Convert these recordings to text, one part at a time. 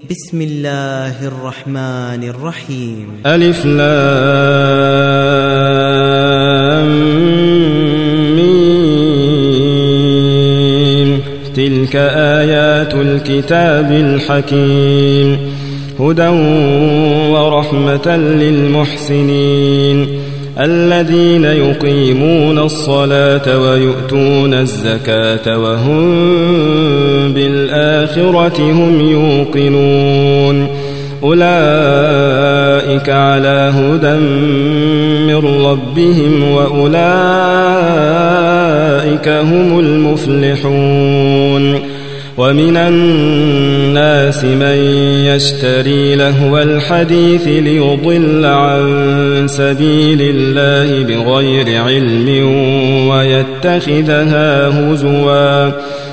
بسم الله الرحمن الرحيم. ألف لام ميم. تلك آيات الكتاب الحكيم هدى ورحمة للمحسنين الذين يقيمون الصلاة ويؤتون الزكاة وهم بالآخرة هم يوقنون أولئك على هدى من ربهم وأولئك هم المفلحون. ومن الناس من يشتري لهو الحديث ليضل عن سبيل الله بغير علم ويتخذها هزوا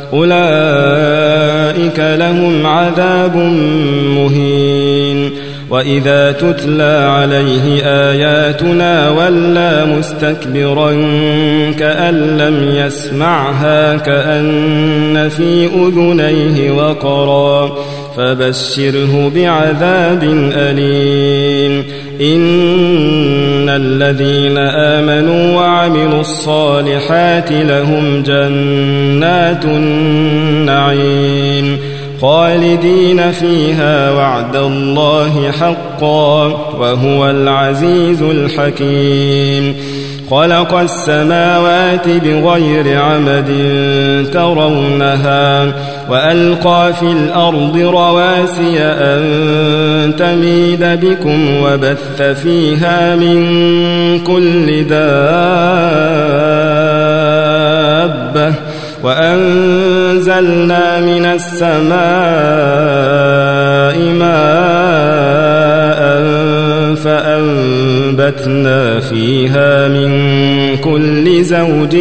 أولئك لهم عذاب مهين. وإذا تتلى عليه آياتنا ولى مستكبرا كأن لم يسمعها كأن في أذنيه وقرا فبشره بعذاب أليم. إن الذين آمنوا وعملوا الصالحات لهم جنات النعيم خالدين فيها وعد الله حقا وهو العزيز الحكيم. خلق السماوات بغير عمد ترونها وألقى في الأرض رواسي أن تميد بكم وبث فيها من كل دابة وأنزلنا من السماء ماء فأنبتنا فيها من كل زوج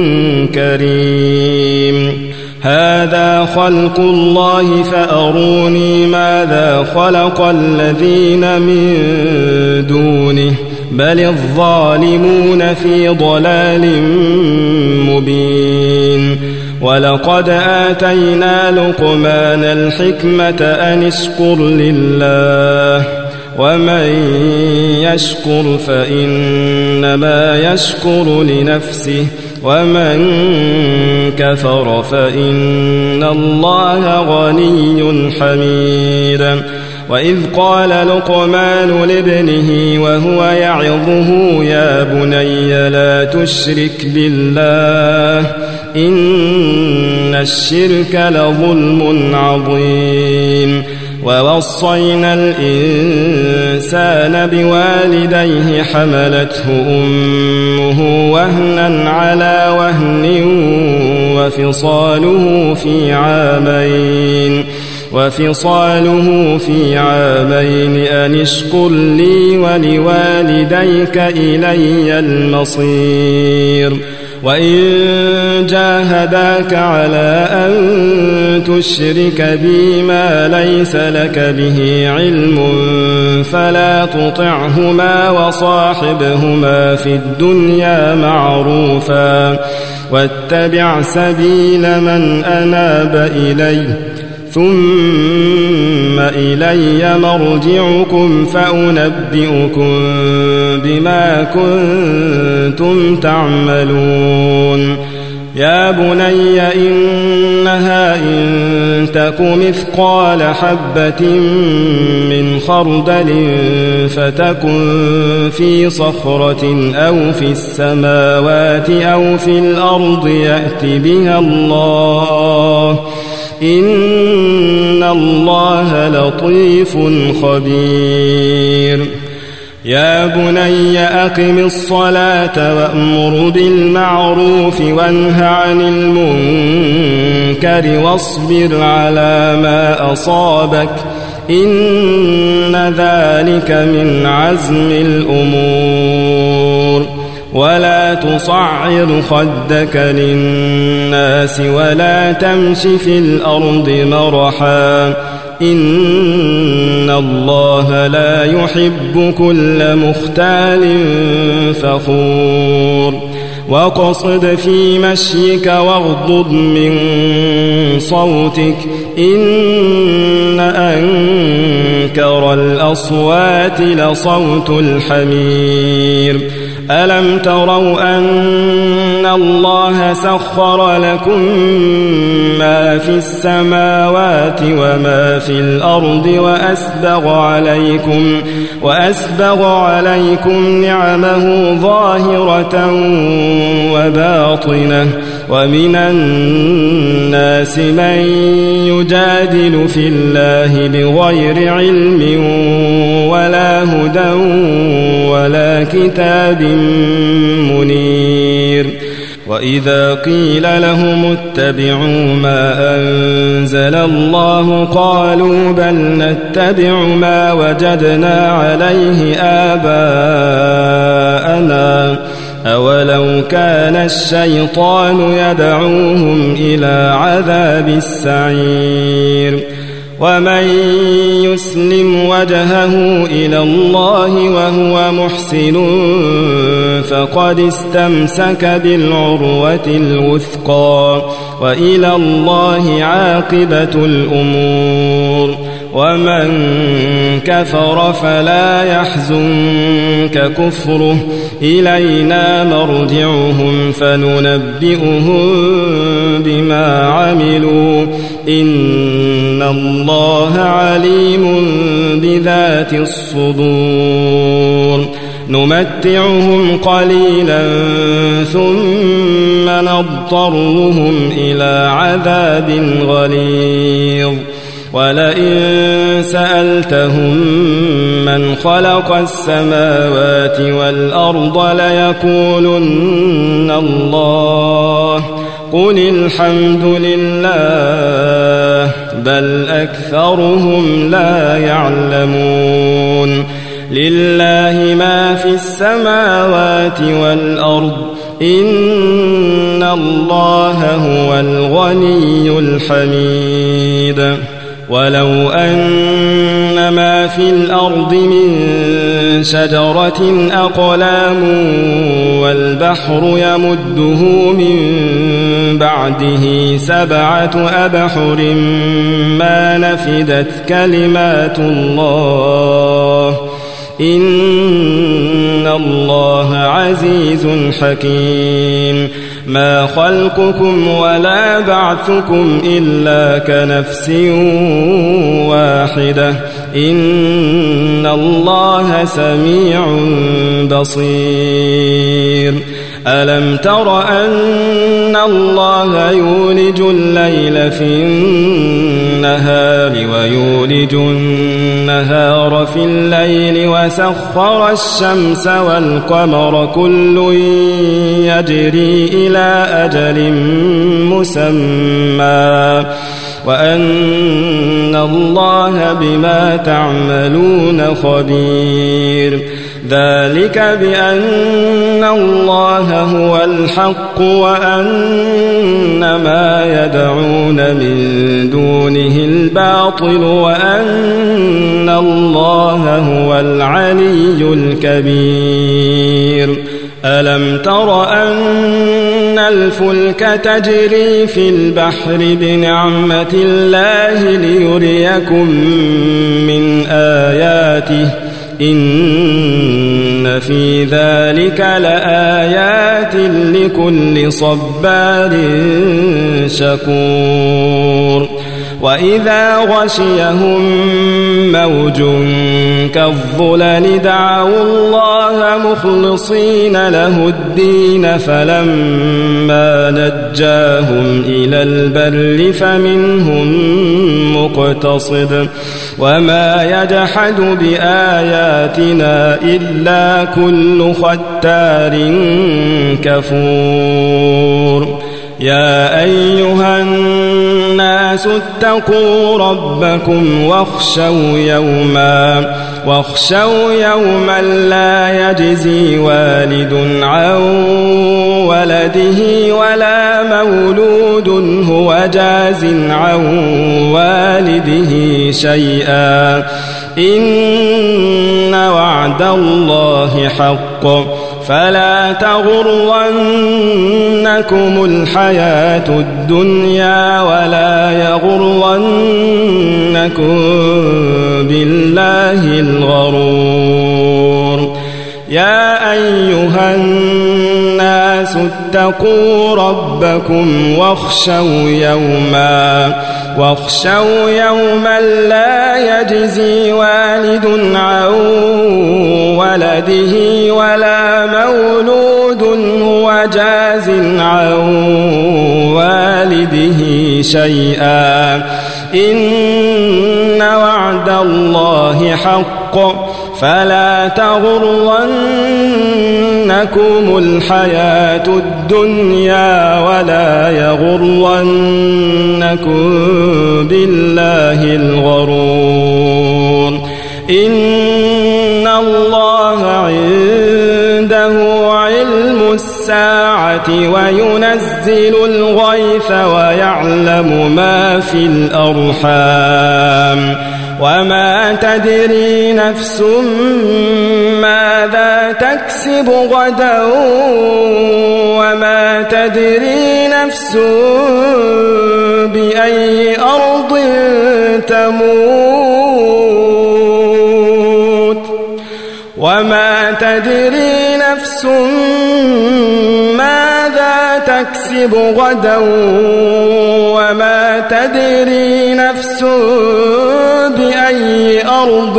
كريم. هذا خلق الله فأروني ماذا خلق الذين من دونه بل الظالمون في ضلال مبين. ولقد آتينا لقمان الحكمة أن اشكر لله ومن يشكر فإنما يشكر لنفسه ومن كفر فإن الله غني حميد. وإذ قال لقمان لابنه وهو يعظه يا بني لا تشرك بالله إن الشرك لظلم عظيم. ووصينا الإنسان بوالديه حملته أمه وهنا على وهن وفصاله في عامين أن اشكر لي ولوالديك إلي المصير. وإن جاهداك على أن تشرك بي ما ليس لك به علم فلا تطعهما وصاحبهما في الدنيا معروفا واتبع سبيل من أناب إلي ثم إلي مرجعكم فأنبئكم بما كنتم تعملون. يا بني إنها إن تك مثقال حبة من خردل فتكن في صخرة أو في السماوات أو في الأرض يأت بها الله إن الله لطيف خبير. يا بني أقم الصلاة وأمر بالمعروف وانه عن المنكر واصبر على ما أصابك إن ذلك من عزم الأمور. ولا تصعر خدك للناس ولا تمش في الأرض مرحا إن الله لا يحب كل مختال فخور. واقصد في مشيك واغضض من صوتك إن أنكر الأصوات لصوت الحمير ألم تروا أن الله سخر لكم ما في السماوات وما في الأرض وأسبغ عليكم نعمه ظاهرة وباطنة ومن الناس من يجادل في الله بغير علم ولا هدى ولا كتاب منير وإذا قيل لهم اتبعوا ما أنزل الله قالوا بل نتبع ما وجدنا عليه آباءنا أولو كان الشيطان يدعوهم إلى عذاب السعير ومن يسلم وجهه إلى الله وهو محسن فقد استمسك بالعروة الوثقى وإلى الله عاقبة الأمور ومن كفر فلا يحزنك كفره إلينا مرجعهم فننبئهم بما عملوا إن الله عليم بذات الصدور نمتعهم قليلا ثم نضطرهم إلى عذاب غليظ ولئن سألتهم من خلق السماوات والأرض ليقولن الله قل الحمد لله بل أكثرهم لا يعلمون لله ما في السماوات والأرض إن الله هو الغني الحميد ولو أن ما في الأرض من شجرة أقلام والبحر يمده من بعده 7 أبحر ما نفدت كلمات الله إن الله عزيز حكيم ما خلقكم ولا بعثكم إلا كنفس واحدة إن الله سميع بصير ألم تر أن الله يولج الليل في النهار ويولج النهار في الليل وسخر الشمس والقمر كل يجري إلى أجل مسمى وأن الله بما تعملون خبير ذلك بأن الله هو الحق وأن ما يدعون من دونه الباطل وأن الله هو العلي الكبير ألم تر أن الفلك تجري في البحر بنعمة الله ليريكم من آياته إن في ذلك لآيات لكل صبار شكور وإذا غشيهم موج كالظلل دعوا الله مخلصين له الدين فلما نجاهم إلى البر فمنهم مقتصد وما يجحد بآياتنا إلا كل ختار كفور يا أيها الناس اتقوا ربكم واخشوا يوما لا يجزي والد عن ولده ولا مولود هو جاز عن والده شيئا إن وعد الله حق فلا تغرنكم الحياة الدنيا ولا يغرنكم بالله الناس اتقوا ربكم واخشوا يوما لا يجزي والد عن ولده ولا مولود هو جاز عن والده شيئا إن وعد الله حق فلا تغرنكم الحياة الدنيا ولا يغرنكم بالله الغرور إن الله عنده علم الساعة وينزل الغيث ويعلم ما في الأرحام وما تدري نفس ماذا تكسب غدا وما تدري نفس بأي أرض تموت وما تدري نفس ماذا تكسب غدا وما تدري نفس بأي أرض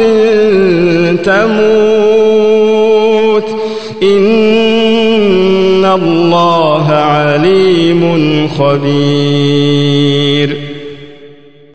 تموت إن الله عليم خبير